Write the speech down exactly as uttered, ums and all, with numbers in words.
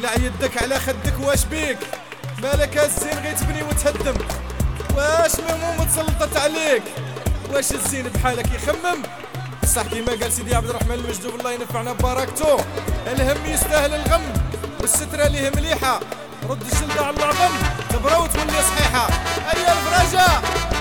قلع يدك على خدك واش بيك؟ مالك الزين غي تبني وتهدم؟ واش مهموم تسلطت عليك؟ واش الزين بحالك يخمم؟ صح كيما قال سيدي عبد الرحمن المجدوب الله ينفعنا ببركته، الهم يستاهل الغم والسترة ليه مليحة، رد الجلدة على العظم تبرا وتولي صحيحة. هيا الفرجة